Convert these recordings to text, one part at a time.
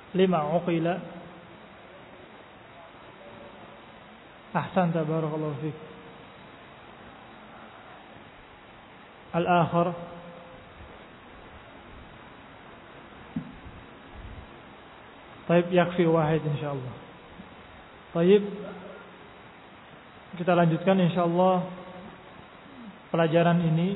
lima uqila. Ahsanta, barakallahu fiik. Al-akhar. Taib, yakfi wahid insyaallah. Taib, kita lanjutkan insyaallah pelajaran ini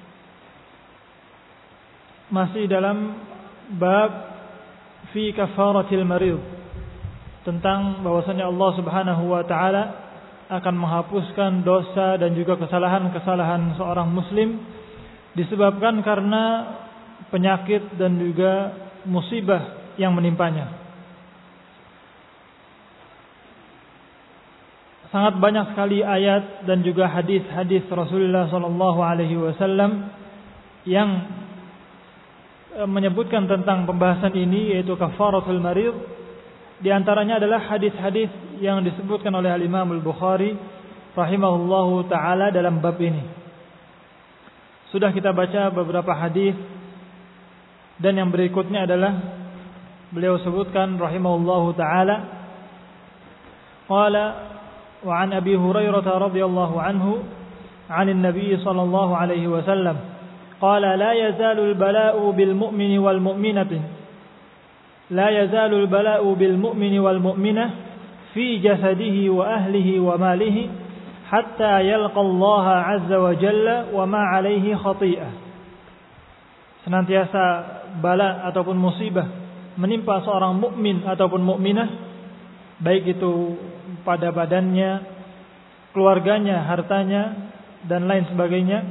masih dalam bab fi kafaratil marid, tentang bahwasanya Allah Subhanahu wa taala akan menghapuskan dosa dan juga kesalahan-kesalahan seorang muslim disebabkan karena penyakit dan juga musibah yang menimpanya. Sangat banyak sekali ayat dan juga hadis-hadis Rasulullah sallallahu alaihi wasallam yang menyebutkan tentang pembahasan ini, yaitu kafaratul marid. Di antaranya adalah hadis-hadis yang disebutkan oleh Al-Imam Al-Bukhari rahimahullahu taala dalam bab ini. Sudah kita baca beberapa hadis, dan yang berikutnya adalah beliau sebutkan rahimahullahu taala qala wa an Abi Hurairah radhiyallahu anhu 'anil Nabi sallallahu alaihi wasallam qala la yazalul bala'u bil mu'mini wal mu'minati la yazalul bala'u bil mu'mini wal mu'minah fi jasadihi wa ahlihi wa malihi hatta yalqa Allah 'azza wa jalla wa ma 'alaihi khati'ah. Senantiasa bala ataupun musibah menimpa seorang mukmin ataupun mukminah, baik itu pada badannya, keluarganya, hartanya dan lain sebagainya,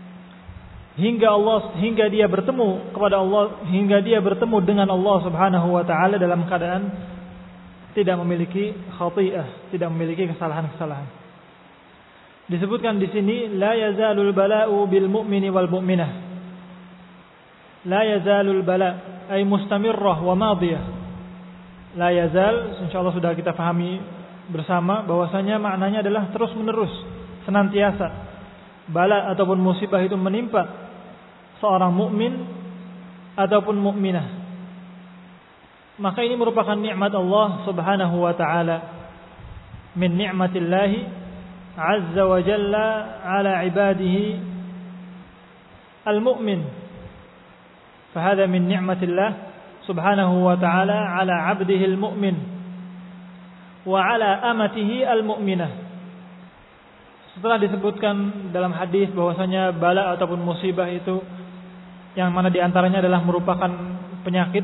hingga dia bertemu kepada Allah, hingga dia bertemu dengan Allah Subhanahu wa taala dalam keadaan tidak memiliki khati'ah, tidak memiliki kesalahan-kesalahan. Disebutkan di sini la yazalul bala'u bil mu'mini wal mu'minah. La yazalul bala' ay mustamirrah wa madiyah. La yazal insyaallah sudah kita pahami bersama bahwasanya maknanya adalah terus menerus, senantiasa. Bala ataupun musibah itu menimpa seorang mukmin ataupun mukminah, maka ini merupakan nikmat Allah Subhanahu wa taala, min ni'matillahi azza wa jalla ala ibadihi al-mu'min. Fahada min ni'matillah Subhanahu wa taala ala 'abdihi al-mu'min wa ala amatihi al-mu'minah. Setelah disebutkan dalam hadis bahwasanya bala ataupun musibah itu yang mana diantaranya adalah merupakan penyakit,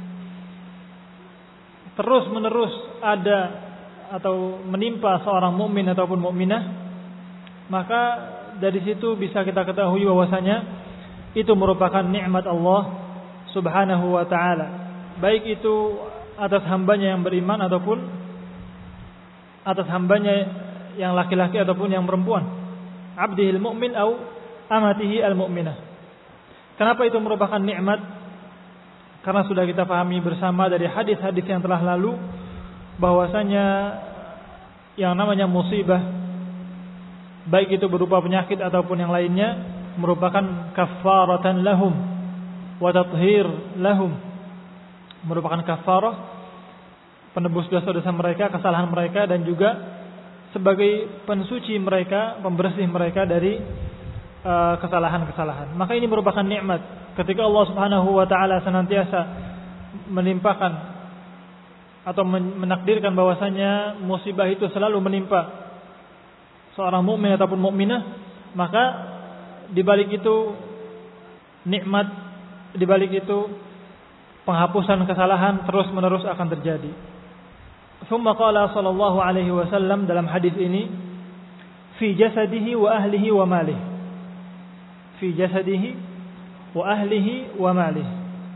terus menerus ada atau menimpa seorang mukmin ataupun mukminah, maka dari situ bisa kita ketahui bahwasanya itu merupakan nikmat Allah Subhanahu wa taala, baik itu atas hambanya yang beriman ataupun atas hambanya yang laki-laki ataupun yang perempuan, abdihil mu'min au amatihi al-mu'minah. Kenapa itu merupakan nikmat? Karena sudah kita pahami bersama dari hadis-hadis yang telah lalu bahwasanya yang namanya musibah, baik itu berupa penyakit ataupun yang lainnya, merupakan kafaratan lahum wa tathhir lahum, merupakan kafarah, penebus dosa-dosa mereka, kesalahan mereka, dan juga sebagai pensuci mereka, pembersih mereka dari kesalahan-kesalahan. Maka ini merupakan nikmat ketika Allah Subhanahu wa taala senantiasa menimpakan atau menakdirkan bahwasanya musibah itu selalu menimpa seorang mukmin ataupun mukminah, maka di balik itu nikmat, di balik itu penghapusan kesalahan terus-menerus akan terjadi. Thumma qala sallallahu alaihi wasallam dalam hadis ini, fi jasadihi wa ahlihi wa malihi. Fi jasadihi wa ahlihi wa malihi.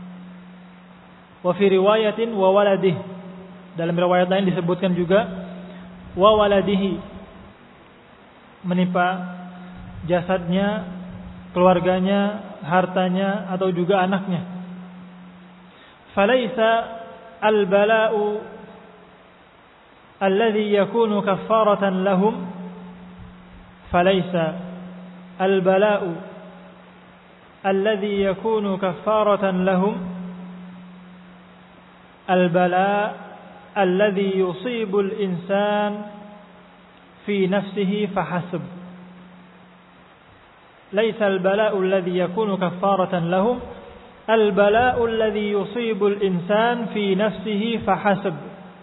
Wa fi riwayatin wa waladihi. Dalam riwayat lain disebutkan juga wa waladihi, menimpa jasadnya, keluarganya, hartanya atau juga anaknya. Falaisa al-bala'u alladhi yakunu kaffaratan lahum, falaisa al-bala'u alladhi yakunu kaffaratan lahum al-bala alladhi yusibul insan fi nafsihi fahasib. Laisa al-bala'u alladhi yakunu kaffaratan lahum, al-bala'u alladhi yusibul insan fi nafsihi fahasib.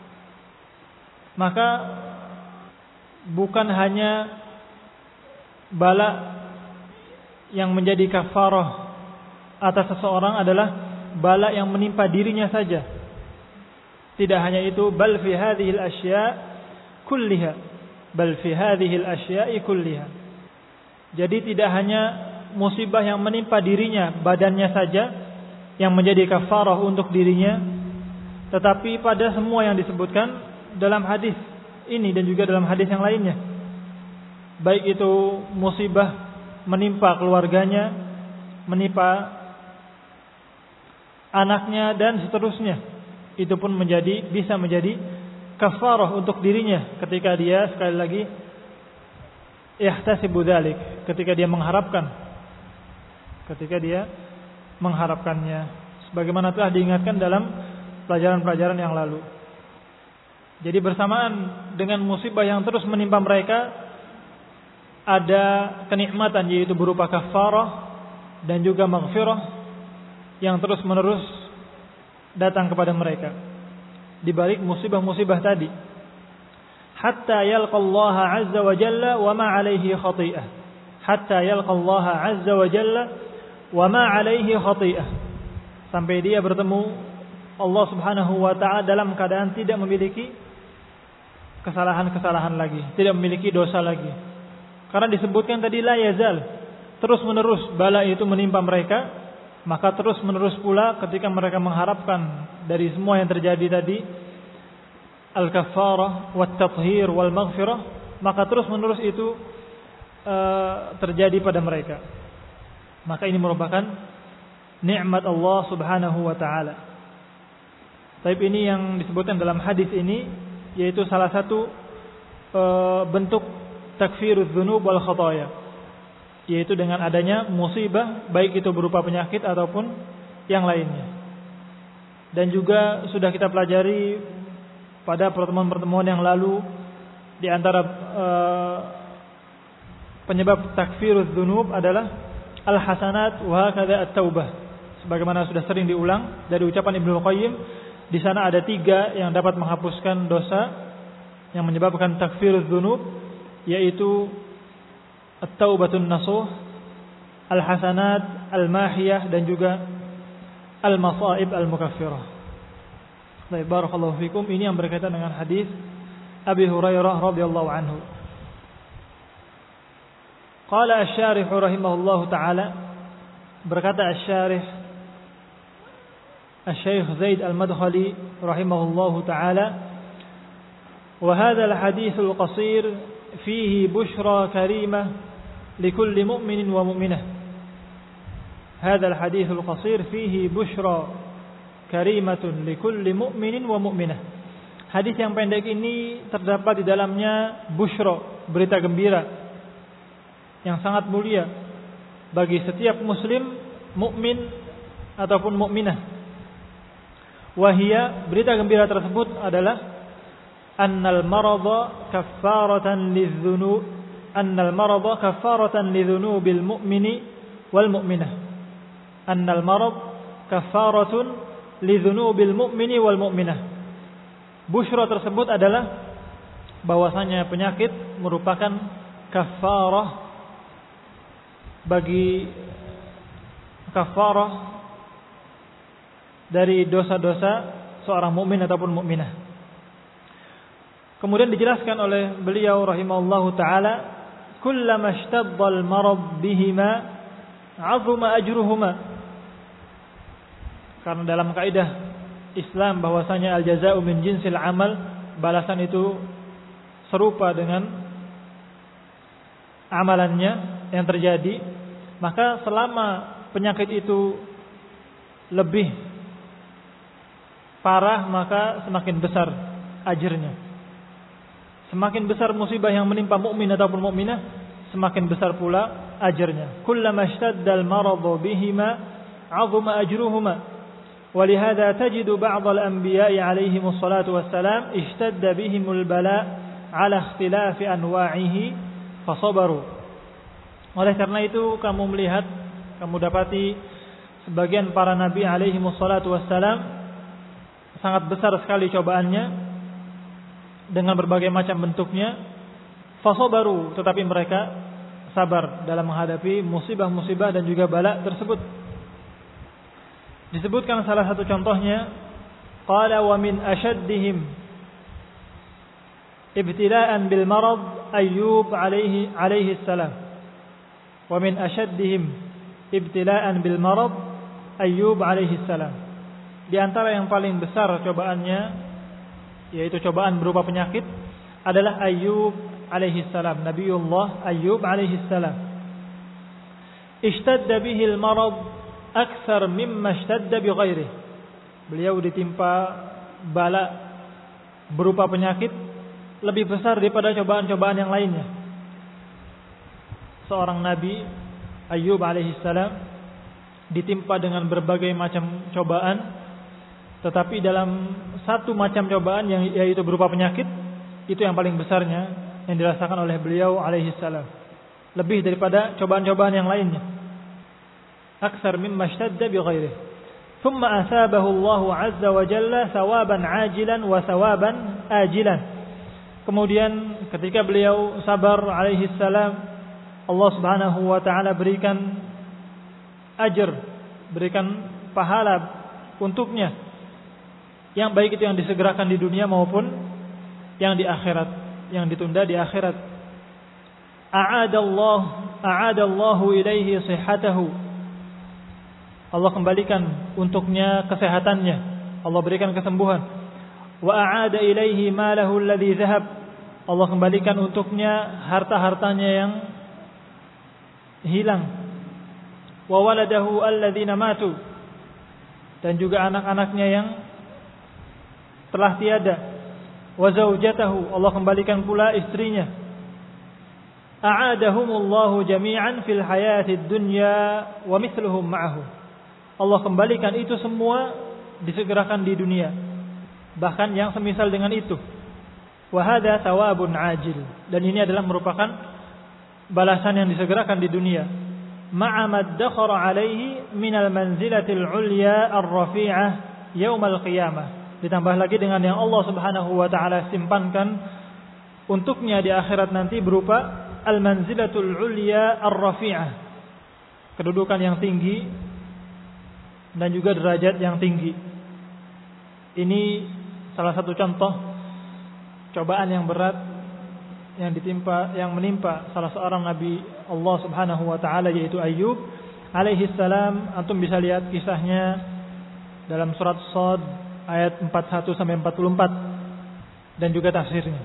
Maka bukan hanya bala yang menjadi kafarah atas seseorang adalah bala yang menimpa dirinya saja. Tidak hanya itu, bal fi hadhihi al-asya' kulliha. Bal fi hadhihi al-asya'i kulliha. Jadi tidak hanya musibah yang menimpa dirinya, badannya saja yang menjadi kafarah untuk dirinya, tetapi pada semua yang disebutkan dalam hadis ini dan juga dalam hadis yang lainnya. Baik itu musibah menimpa keluarganya, menimpa anaknya dan seterusnya, itu pun bisa menjadi kafarah untuk dirinya ketika dia sekali lagi yahtasibu dzalik, ketika dia mengharapkannya, sebagaimana telah diingatkan dalam pelajaran-pelajaran yang lalu. Jadi bersamaan dengan musibah yang terus menimpa mereka, ada kenikmatan yaitu berupa kafarah dan juga maghfirah yang terus menerus datang kepada mereka di balik musibah-musibah tadi. Hatta yalqallaha azza wa jalla wa ma alaihi khati'ah. Hatta yalqallaha azza wa jalla wa ma alaihi khati'ah. Sampai dia bertemu Allah Subhanahu wa ta'ala dalam keadaan tidak memiliki kesalahan-kesalahan lagi, tidak memiliki dosa lagi. Karena disebutkan tadi la yazal, terus-menerus bala itu menimpa mereka, maka terus-menerus pula ketika mereka mengharapkan dari semua yang terjadi tadi al-kaffarah wat-tathhir wal-maghfirah, maka terus-menerus itu terjadi pada mereka. Maka ini merupakan nikmat Allah Subhanahu wa ta'ala. Tapi ini yang disebutkan dalam hadis ini, yaitu salah satu bentuk takfirudz dzunub wal khataaya, yaitu dengan adanya musibah, baik itu berupa penyakit ataupun yang lainnya. Dan juga sudah kita pelajari pada pertemuan-pertemuan yang lalu, di antara penyebab takfirudz dzunub adalah al-hasanat wa hakadha at-taubah. Sebagaimana sudah sering diulang dari ucapan Ibnu Qayyim, di sana ada 3 yang dapat menghapuskan dosa yang menyebabkan takfirudz dzunub, yaitu at-taubatun nasuh, al-hasanat al-mahiyah, dan juga al-masaib al-mukaffirah. Baik, barakallahu fikum. Ini yang berkaitan dengan hadis Abi Hurairah radhiyallahu anhu. Qala asy-syarih rahimahullahu taala, berkata asy-syarih Asy-Syaikh Zaid Al-Madkhali rahimahullahu taala, wa hadzal haditsul qasir fihi bushra karimah likulli mu'minin wa mu'minah. Hadzal haditsul qasir fihi bushra karimatun likulli mu'minin wa mu'minah. Hadis yang pendek ini terdapat di dalamnya bushra, berita gembira yang sangat mulia bagi setiap muslim, mukmin ataupun mukminah. Wahia, berita gembira tersebut adalah annal marada kaffaratan lidzunub, annal marada kaffaratan lidzunubil mu'mini wal mu'minah. Annal marad kaffaratun lidzunubil mu'mini wal mu'minah. Busyra tersebut adalah bahwasanya penyakit merupakan kaffarah bagi kaffarah dari dosa-dosa seorang mukmin ataupun mukminah. Kemudian dijelaskan oleh beliau rahimahullahu taala, kullama ishtadda al-marad bihima 'azuma ajruhuma. Karena dalam kaidah Islam bahwasanya al-jazaa'u min jinsil amal, balasan itu serupa dengan amalannya yang terjadi, maka selama penyakit itu lebih parah, maka semakin besar ajirnya. Semakin besar musibah yang menimpa mukmin ataupun mukminah, semakin besar pula ajirnya. Kullama ishtadda al-maradu bihima 'azuma ajruhuma ولهذا تجد بعض الأنبياء عليهم الصلاة والسلام اشتد بهم البلاء على اختلاف أنواعه فصبروا. Oleh karena itu kamu melihat, kamu dapati sebagian para nabi alaihi wassalatu wassalam sangat besar sekali cobaannya dengan berbagai macam bentuknya. Fasabaru, tetapi mereka sabar dalam menghadapi musibah-musibah dan juga bala tersebut. Disebutkan salah satu contohnya, qala wa min ashaddihim ibtila'an bil marad Ayyub alaihi salam. Wa min ashaddihim ibtila'an bil marad Ayyub alaihi salam. Di antara yang paling besar cobaannya, yaitu cobaan berupa penyakit, adalah Ayyub alaihi salam, Nabiullah Ayyub alaihi salam. Ishtadda bihi al marad aktsar mimma ishtadda bi ghairihi. Beliau ditimpa bala berupa penyakit lebih besar daripada cobaan-cobaan yang lainnya. Seorang nabi Ayyub alaihi salam ditimpa dengan berbagai macam cobaan, tetapi dalam satu macam cobaan yang yaitu berupa penyakit, itu yang paling besarnya yang dirasakan oleh beliau alaihi salam, lebih daripada cobaan-cobaan yang lainnya. Aktsar mimma ishtadda bi ghairihi. Thumma asabahu Allah azza wa jalla thawaban ajilan wa thawaban ajilan. Kemudian ketika beliau sabar alaihi salam, Allah Subhanahu wa taala berikan ajr, berikan pahala untuknya, yang baik itu yang disegerakan di dunia maupun yang di akhirat, yang ditunda di akhirat. A'adallahu ilaihi sihhatahu. Allah kembalikan untuknya kesehatannya, Allah berikan kesembuhan. Wa a'ada ilaihi malahu alladhi dhahab. Allah kembalikan untuknya harta-hartanya yang hilang. Wa waladahu alladhina matu. Dan juga anak-anaknya yang telah tiada. Wa zaujatahu, Allah kembalikan pula istrinya. A'adahumullahu jami'an fil hayatid dunya wa mithluhum ma'ahu. Allah kembalikan itu semua disegerakan di dunia, bahkan yang semisal dengan itu. Wa hadza thawabun ajil, dan ini adalah merupakan balasan yang disegerakan di dunia. Ma'a maddakhara alaihi minal manzilatil ulya ar-rafi'ah yaumal qiyamah. Ditambah lagi dengan yang Allah Subhanahu wa taala simpankan untuknya di akhirat nanti berupa al-manzilatul ulya ar-rafi'ah, kedudukan yang tinggi dan juga derajat yang tinggi. Ini salah satu contoh cobaan yang berat yang menimpa salah seorang nabi Allah Subhanahu wa taala, yaitu Ayyub alaihi salam. Antum bisa lihat kisahnya dalam surat Shad ayat 41 sampai 44 dan juga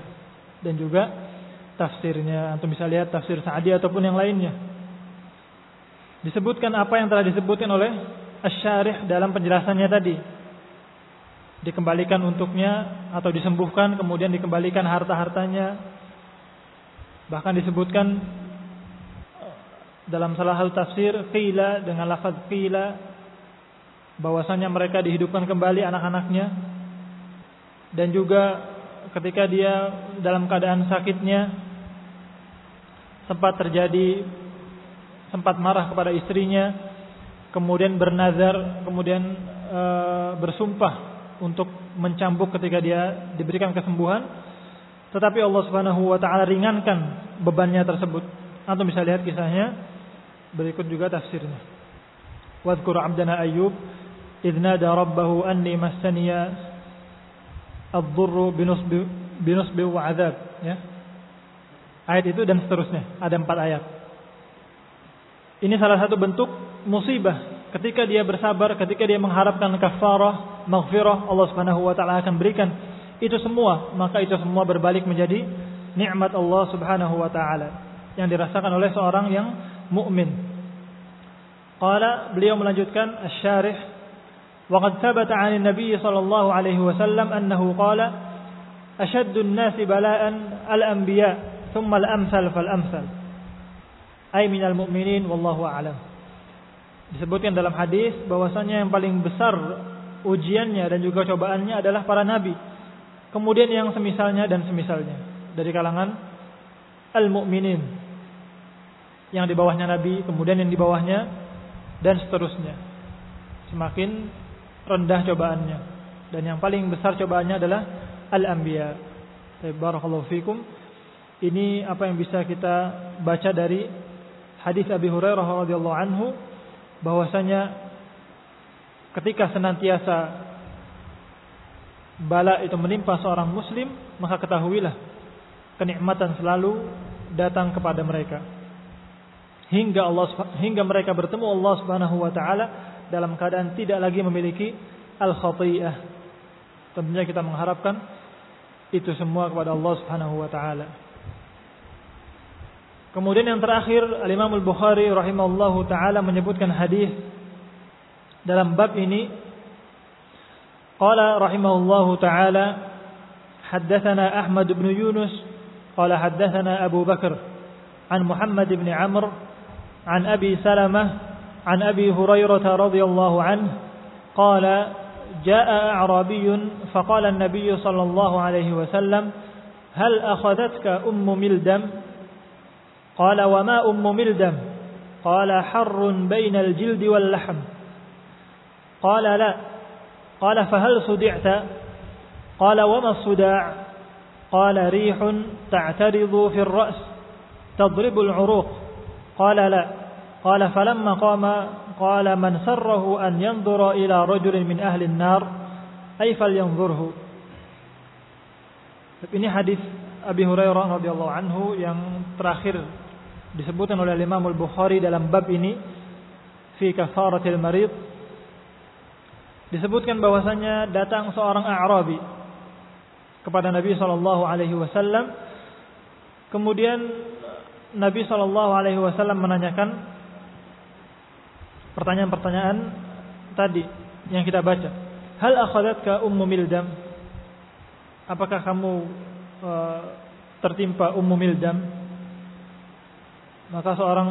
tafsirnya. Antum bisa lihat tafsir Sa'di ataupun yang lainnya. Disebutkan apa yang telah disebutkan oleh Asy-Syarih dalam penjelasannya tadi. Dikembalikan untuknya atau disembuhkan, kemudian dikembalikan harta-hartanya. Bahkan disebutkan dalam salah satu tafsir qila, dengan lafaz qila, bahwasanya mereka dihidupkan kembali anak-anaknya. Dan juga ketika dia dalam keadaan sakitnya sempat marah kepada istrinya, kemudian bernazar, kemudian bersumpah untuk mencambuk ketika dia diberikan kesembuhan. Tetapi Allah Subhanahu wa taala ringankan bebannya tersebut. Antum bisa lihat kisahnya, berikut juga tafsirnya. Wadhkur 'abdana Ayyub idz nada rabbahu anni massaniya ad-dhurru binusbi wa 'adzab, ya. Ayat itu dan seterusnya, ada 4 ayat. Ini salah satu bentuk musibah. Ketika dia bersabar, ketika dia mengharapkan kafarah, maghfirah, Allah Subhanahu wa taala akan berikan itu semua, maka itu semua berbalik menjadi nikmat Allah Subhanahu wa taala yang dirasakan oleh seorang yang mukmin. Qala, beliau melanjutkan Asy-Syarih, wa qad thabata 'an an-nabiy sallallahu alaihi wasallam annahu qala ashaddu an-nasi bala'an al-anbiya thumma al-amsal fal-amsal. Ay minal mu'minin wallahu a'lam. Disebutkan dalam hadis bahwasanya yang paling besar ujiannya dan juga cobaannya adalah para nabi. Kemudian yang semisalnya dan semisalnya dari kalangan al-mu'minin, yang di bawahnya nabi, kemudian yang di bawahnya, dan seterusnya. Semakin rendah cobaannya, dan yang paling besar cobaannya adalah al-anbiya. Barakallahu fikum. Ini apa yang bisa kita baca dari hadis Abi Hurairah radhiyallahu anhu, bahwasanya ketika senantiasa bala itu menimpa seorang muslim, maka ketahuilah kenikmatan selalu datang kepada mereka hingga mereka bertemu Allah Subhanahu wa taala dalam keadaan tidak lagi memiliki al-khati'ah. Tentunya kita mengharapkan itu semua kepada Allah Subhanahu wa taala. Kemudian yang terakhir, Al-Imam Al-Bukhari rahimahullahu taala menyebutkan hadis dalam bab ini. Qala rahimahullahu taala, haddatsana Ahmad bin Yunus qala haddatsana Abu Bakar an Muhammad bin Amr an Abi Salamah an Abi Hurairah radhiyallahu anhu qala jaa a'rabiyyun faqala an-nabiy sallallahu alaihi wasallam hal akhadhatka ummu mildam qala wa ma ummu mildam qala harrun bainal jildi wal lahm qala la qala fahal sudi'ta qala wa ma as-suda' qala rihun ta'taridu fi ar-ra's tadribu al-'uruq qala la qala falamma qama qala man sarrahu an yanzura ila rajulin min ahli an-nar ay falyanzurhu. Ini hadis Abi Hurairah radhiyallahu anhu yang terakhir disebutkan oleh Imam Al-Bukhari dalam bab ini fi kafaratil marid. Disebutkan bahwasanya datang seorang A'rabi kepada Nabi sallallahu alaihi wasallam. Kemudian Nabi sallallahu alaihi wasallam menanyakan pertanyaan-pertanyaan tadi yang kita baca. Hal akhadatka ummu mildam? Apakah kamu tertimpa ummu mildam? Maka seorang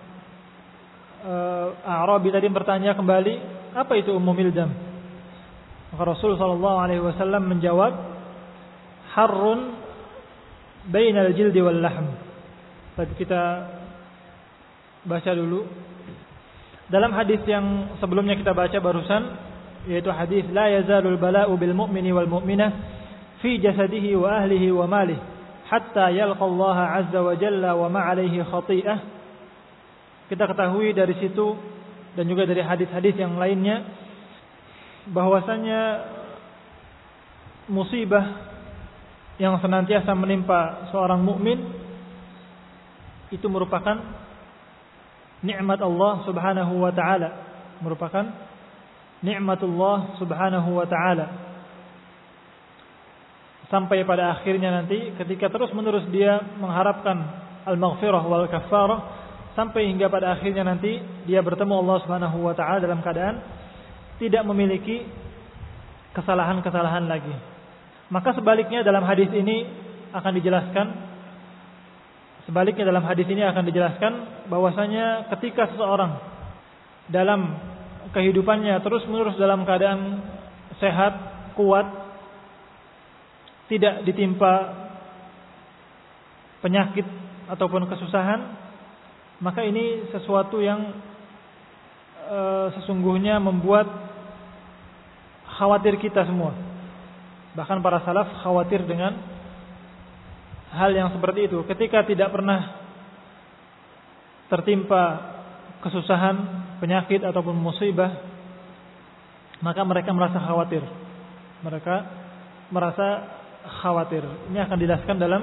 A'rabi tadi bertanya kembali, apa itu ummu mildam? Maka Rasul sallallahu alaihi wasallam menjawab, harrun bainal jildi wal lahm. Tadi kita baca dulu dalam hadis yang sebelumnya kita baca barusan, yaitu hadis la yazalul bala'u bil mu'mini wal mu'minah fi jasadihi wa ahlihi wa malihi hatta yalqa Allah azza wa jalla wa ma 'alaihi khati'ah. Kita ketahui dari situ dan juga dari hadis-hadis yang lainnya bahwasanya musibah yang senantiasa menimpa seorang mukmin itu merupakan nikmat Allah Subhanahu wa taala, merupakan nikmatullah Subhanahu wa taala. Sampai pada akhirnya nanti ketika terus-menerus dia mengharapkan al-maghfirah wal kafarah, sampai hingga pada akhirnya nanti dia bertemu Allah Subhanahu wa taala dalam keadaan tidak memiliki kesalahan-kesalahan lagi. Maka sebaliknya dalam hadis ini akan dijelaskan, bahwasanya ketika seseorang dalam kehidupannya terus-menerus dalam keadaan sehat, kuat, tidak ditimpa penyakit ataupun kesusahan, maka ini sesuatu yang sesungguhnya membuat khawatir kita semua. Bahkan para salaf khawatir dengan hal yang seperti itu. Ketika tidak pernah tertimpa kesusahan, penyakit ataupun musibah, maka mereka merasa khawatir. Ini akan dijelaskan dalam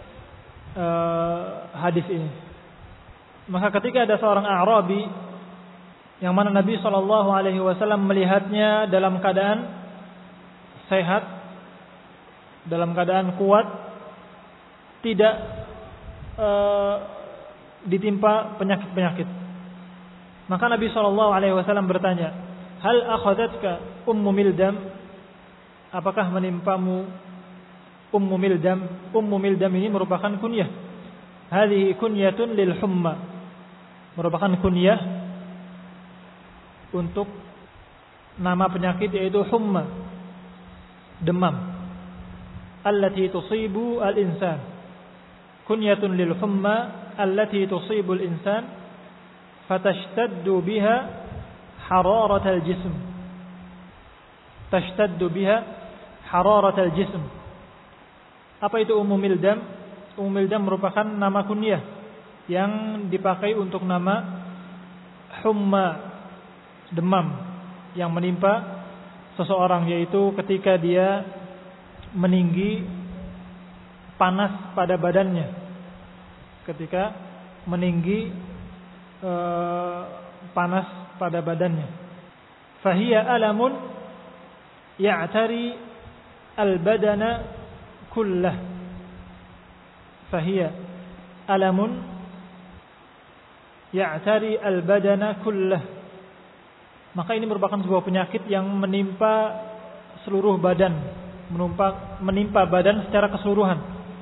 hadis ini. Maka ketika ada seorang A'rabi yang mana Nabi SAW melihatnya dalam keadaan sehat, dalam keadaan kuat, tidak ditimpa penyakit-penyakit, maka Nabi SAW bertanya, hal akhadatka ummu mildam? Apakah menimpamu ummu mildam? Ummu mildam ini merupakan kunyah. Hadhihi kunyatun lil humma, merupakan kunyah untuk nama penyakit yaitu humma, demam. Allati tusibu al-insan. Kunyatun lil humma allati tusibu al-insan fatashtaddu biha hararat al-jism. Tashtaddu biha hararat al-jism. Apa itu umumil dam? Umumil dam merupakan nama kunyah yang dipakai untuk nama humma, demam yang menimpa seseorang, yaitu ketika dia meninggi panas pada badannya. Ketika meninggi panas pada badannya. Fahiya alamun ya'tari al-badana kullah. Fahiya alamun ya'tari al-badana kullah. Maka ini merupakan sebuah penyakit yang menimpa seluruh badan, menimpa badan secara keseluruhan.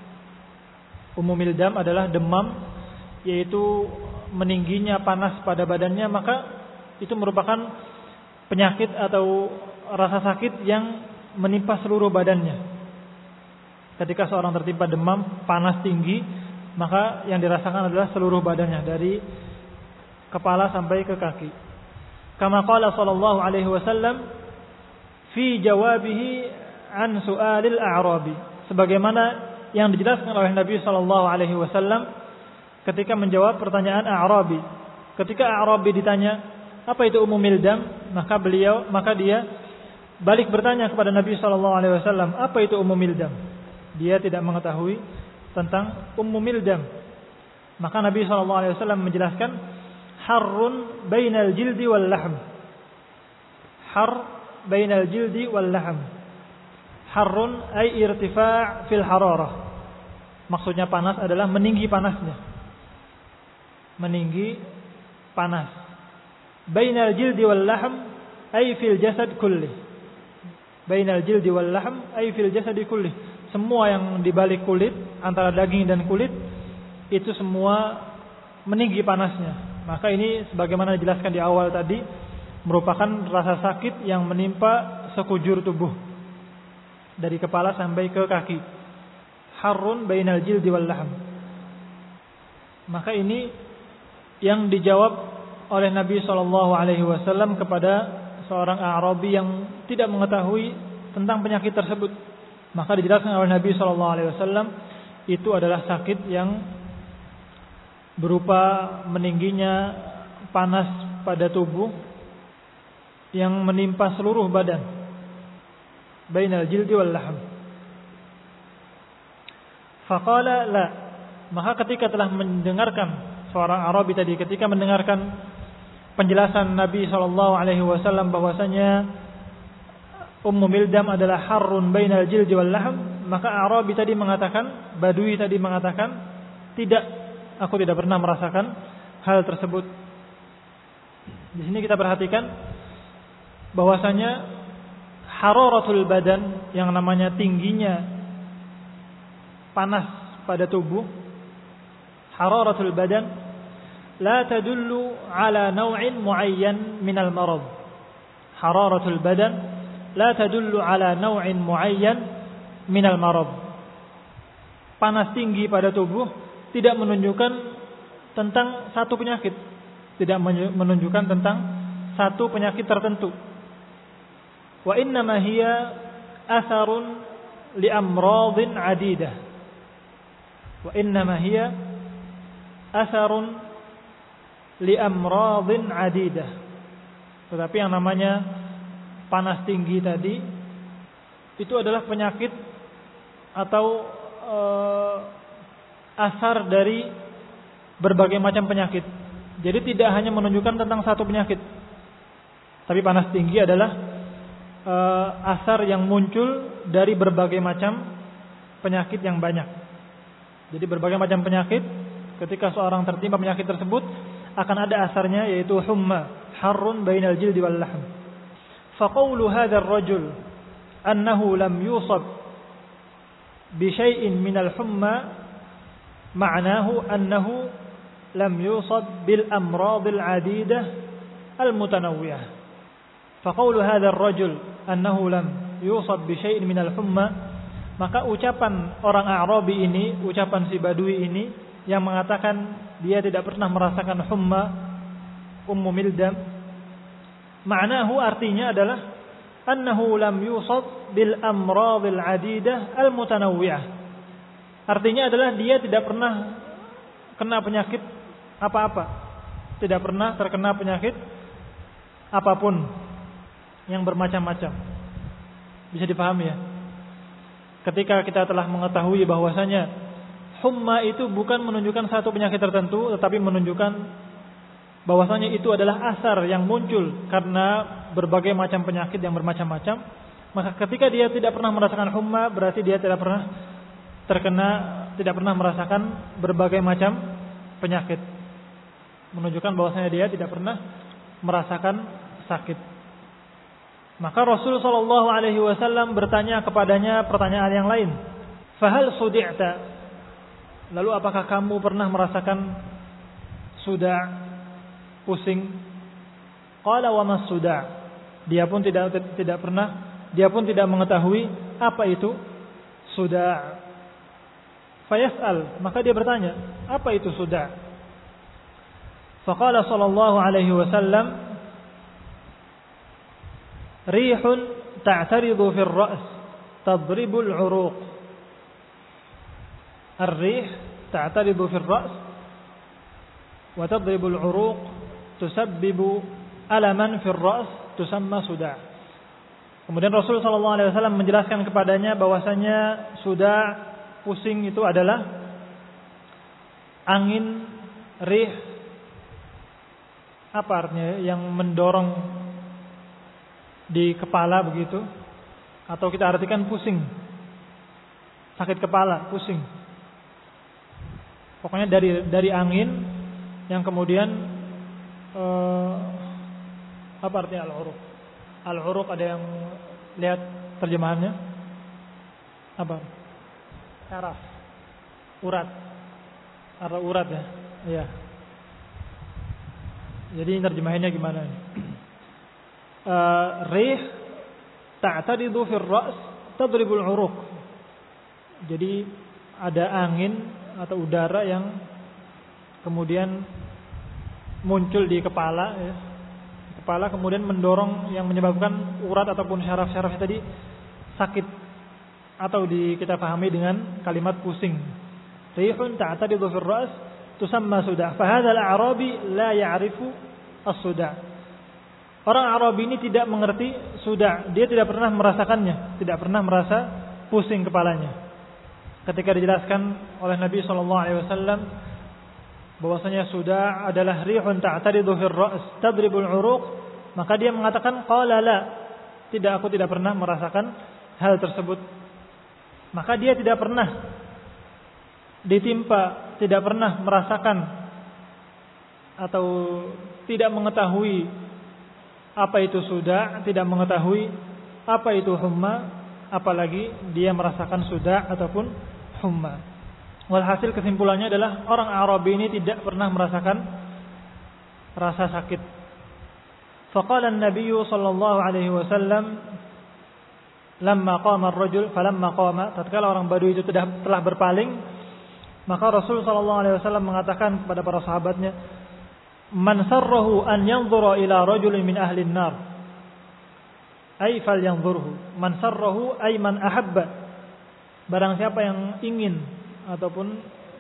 Umumil dam adalah demam, yaitu meningginya panas pada badannya, maka itu merupakan penyakit atau rasa sakit yang menimpa seluruh badannya. Ketika seorang tertimpa demam, panas tinggi, maka yang dirasakan adalah seluruh badannya, dari kepala sampai ke kaki. Kama qala sallallahu alaihi wasallam fi jawabihi an su'alil a'rabi, sebagaimana yang dijelaskan oleh Nabi sallallahu alaihi wasallam ketika menjawab pertanyaan A'rabi. Ketika A'rabi ditanya, apa itu umumil dam? Maka dia balik bertanya kepada Nabi sallallahu alaihi wasallam, apa itu umumil dam? Dia tidak mengetahui tentang umumil dam. Maka Nabi sallallahu alaihi wasallam menjelaskan, harrun bainal jildi wal lahm. Har bainal jildi wal lahm. Harrun ay irtifa' fil hararah. Maksudnya panas adalah meninggi panasnya. Meninggi panas. Bainal jildi wal lahm ay fil jasad kulli. Bainal jildi wal lahm ay fil jasad kulli. Semua yang di balik kulit, antara daging dan kulit, itu semua meninggi panasnya. Maka ini sebagaimana dijelaskan di awal tadi, merupakan rasa sakit yang menimpa sekujur tubuh, dari kepala sampai ke kaki. Harrun bainal jildi wal lahm. Maka ini yang dijawab oleh Nabi SAW kepada seorang A'rabi yang tidak mengetahui tentang penyakit tersebut. Maka dijelaskan oleh Nabi SAW, itu adalah sakit yang berupa meningginya panas pada tubuh yang menimpa seluruh badan, bainal jildi wal lahm. Faqala la. Maka ketika telah mendengarkan seorang Arabi tadi, ketika mendengarkan penjelasan Nabi SAW bahwasanya ummul dam adalah harrun bainal jildi wal lahm, maka Arabi tadi mengatakan, Badui tadi mengatakan, tidak, aku tidak pernah merasakan hal tersebut. Di sini kita perhatikan bahwasanya hararatul badan, yang namanya tingginya panas pada tubuh, hararatul badan la tadullu ala naw'in muayyan minal marad. Hararatul badan la tadullu ala naw'in muayyan minal marad. Panas tinggi pada tubuh tidak menunjukkan tentang satu penyakit, tidak menunjukkan tentang satu penyakit tertentu. Wa innama hiya atharun li amradin adidah. Wa innama hiya atharun li amradin adidah. Tetapi yang namanya panas tinggi tadi itu adalah penyakit atau asar dari berbagai macam penyakit. Jadi tidak hanya menunjukkan tentang satu penyakit, tapi panas tinggi adalah asar yang muncul dari berbagai macam penyakit yang banyak. Jadi berbagai macam penyakit, ketika seorang tertimpa penyakit tersebut akan ada asarnya, yaitu humma, harrun bainal jildi wal lahm. Faqawlu hadha ar-rajul annahu lam yusab bi syai'in minal humma ma'nahu annahu lam yusab bil amradil adidah al mutanawwi'ah. Faqaulu hadzal rajul annahu lam yusab bi syai'in minal humma, maka ucapan orang A'rabi ini, ucapan si Badui ini yang mengatakan dia tidak pernah merasakan humma, ummu mildam, ma'nahu artinya adalah annahu lam yusab bil amradil adidah al mutanawwi'ah. Artinya adalah dia tidak pernah kena penyakit apa-apa, tidak pernah terkena penyakit apapun yang bermacam-macam. Bisa dipahami ya? Ketika kita telah mengetahui bahwasanya humma itu bukan menunjukkan satu penyakit tertentu, tetapi menunjukkan bahwasanya itu adalah asar yang muncul karena berbagai macam penyakit yang bermacam-macam, maka ketika dia tidak pernah merasakan humma, berarti dia tidak pernah tidak pernah merasakan berbagai macam penyakit, menunjukkan bahwasanya dia tidak pernah merasakan sakit. Maka Rasul sallallahu alaihi wasallam bertanya kepadanya pertanyaan yang lain. Fahal sudi'ta? Lalu apakah kamu pernah merasakan suda', pusing? Qala wa mas suda'? Dia pun tidak pernah, dia pun tidak mengetahui apa itu suda'. Fayas'al, maka dia bertanya, apa itu suda'? Faqala sallallahu alaihi wasallam, rihun ta'taridu fil ra's tadribul 'uruq. Ar-rih ta'taridu fil ra's wa tadribul 'uruq tusabbibu alaman fil ra's tusamma suda'. Kemudian Rasul sallallahu alaihi wasallam menjelaskan kepadanya bahwasanya suda', pusing itu adalah angin, rih, apa artinya, yang mendorong di kepala begitu, atau kita artikan pusing, sakit kepala, pusing. Pokoknya dari angin yang kemudian apa artinya al-uruq? Al-uruq ada yang lihat terjemahannya? Apa? Syaraf, urat, atau urat ya? Iya. Jadi terjemahannya gimana? Rih ta'tadidu fil ra's tadribul 'uruq. Jadi ada angin atau udara yang kemudian muncul di kepala ya. Kepala kemudian mendorong, yang menyebabkan urat ataupun syaraf-syaraf tadi sakit, atau kita pahami dengan kalimat pusing. Rihun ta'tadidu fil ra's tusamma suda'. Fa hadzal a'rabi la ya'rifu as-suda'. Orang Arabi ini tidak mengerti suda', dia tidak pernah merasakannya, tidak pernah merasa pusing kepalanya. Ketika dijelaskan oleh Nabi SAW bahwasanya suda' adalah rihun ta'taridu fil ra's tadribul 'uruq, maka dia mengatakan qala la, tidak, aku tidak pernah merasakan hal tersebut. Maka dia tidak pernah ditimpa, tidak pernah merasakan atau tidak mengetahui apa itu suda', tidak mengetahui apa itu humma, apalagi dia merasakan suda' ataupun humma. Walhasil kesimpulannya adalah orang Arabi ini tidak pernah merasakan rasa sakit. Faqala an-nabiy sallallahu alaihi wasallam lamma qama ar-rajul falamma qama, tatkala orang Badui itu telah berpaling, maka Rasul sallallahu alaihi wasallam mengatakan kepada para sahabatnya, man sarrahu an yanzura ila rajulin min ahli an-nar ay falyanzurhu. Man sarrahu ay man ahabba, barang siapa yang ingin ataupun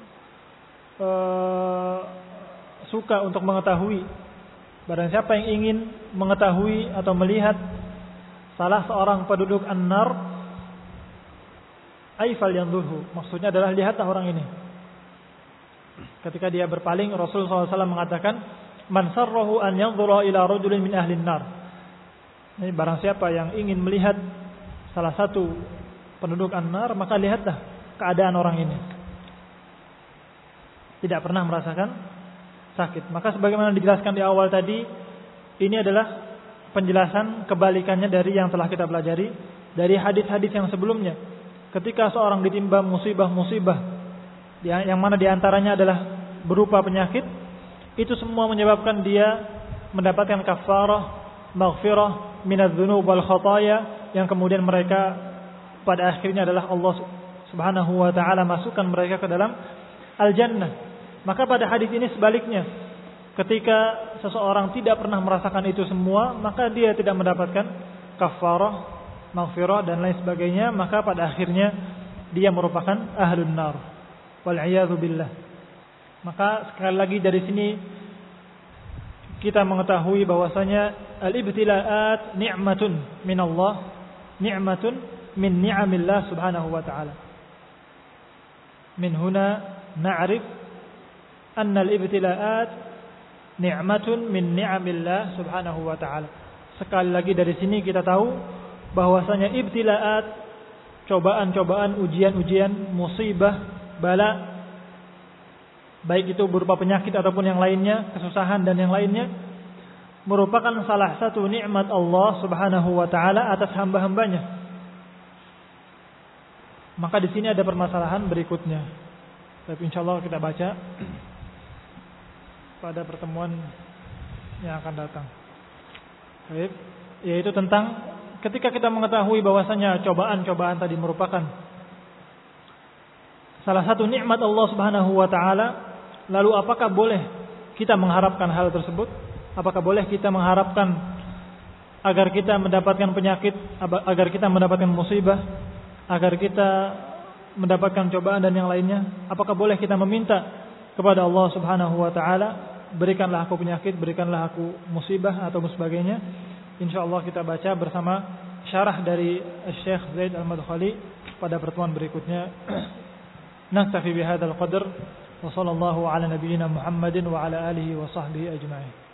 suka untuk mengetahui, barang siapa yang ingin mengetahui atau melihat salah seorang penduduk an-nar, ay falyanzurhu, maksudnya adalah lihatlah orang ini. Ketika dia berpaling, Rasulullah SAW mengatakan, man sarrahu an yanzura ila rajulin min ahli an-nar. Ini barang siapa yang ingin melihat salah satu penduduk an-nar, maka lihatlah keadaan orang ini. Tidak pernah merasakan sakit. Maka sebagaimana dijelaskan di awal tadi, ini adalah penjelasan kebalikannya dari yang telah kita pelajari dari hadis-hadis yang sebelumnya. Ketika seorang ditimpa musibah-musibah yang mana diantaranya adalah berupa penyakit, itu semua menyebabkan dia mendapatkan kafarah, maghfirah, minadz-dzunub wal khataaya, yang kemudian mereka pada akhirnya adalah Allah Subhanahu wa taala masukkan mereka ke dalam al-jannah. Maka pada hadis ini sebaliknya, ketika seseorang tidak pernah merasakan itu semua, maka dia tidak mendapatkan kafarah, maghfirah dan lain sebagainya, maka pada akhirnya dia merupakan ahlun nar. Wal iyadzu billah. Maka sekali lagi dari sini kita mengetahui bahwasanya al-ibtila'at ni'matun min Allah, ni'matun min ni'amillah subhanahu wa ta'ala. Min huna na'rif anna al-ibtila'at ni'matun min ni'amillah subhanahu wa ta'ala. Sekali lagi dari sini kita tahu bahwasanya ibtila'at, cobaan-cobaan, ujian-ujian, musibah, bala, baik itu berupa penyakit ataupun yang lainnya, kesusahan dan yang lainnya, merupakan salah satu nikmat Allah Subhanahu wa taala atas hamba-hambanya. Maka di sini ada permasalahan berikutnya. Tapi insyaallah kita baca pada pertemuan yang akan datang. Baik, yaitu tentang ketika kita mengetahui bahwasanya cobaan-cobaan tadi merupakan salah satu nikmat Allah Subhanahu wa taala, lalu apakah boleh kita mengharapkan hal tersebut? Apakah boleh kita mengharapkan agar kita mendapatkan penyakit, agar kita mendapatkan musibah, agar kita mendapatkan cobaan dan yang lainnya? Apakah boleh kita meminta kepada Allah Subhanahu wa taala, berikanlah aku penyakit, berikanlah aku musibah atau sebagainya? Insyaallah kita baca bersama syarah dari Syekh Zaid Al-Madkhali pada pertemuan berikutnya. Naktafi bihadzal qadar wa sallallahu ala nabiyyina Muhammadin wa ala alihi wa sahbihi ajma'in.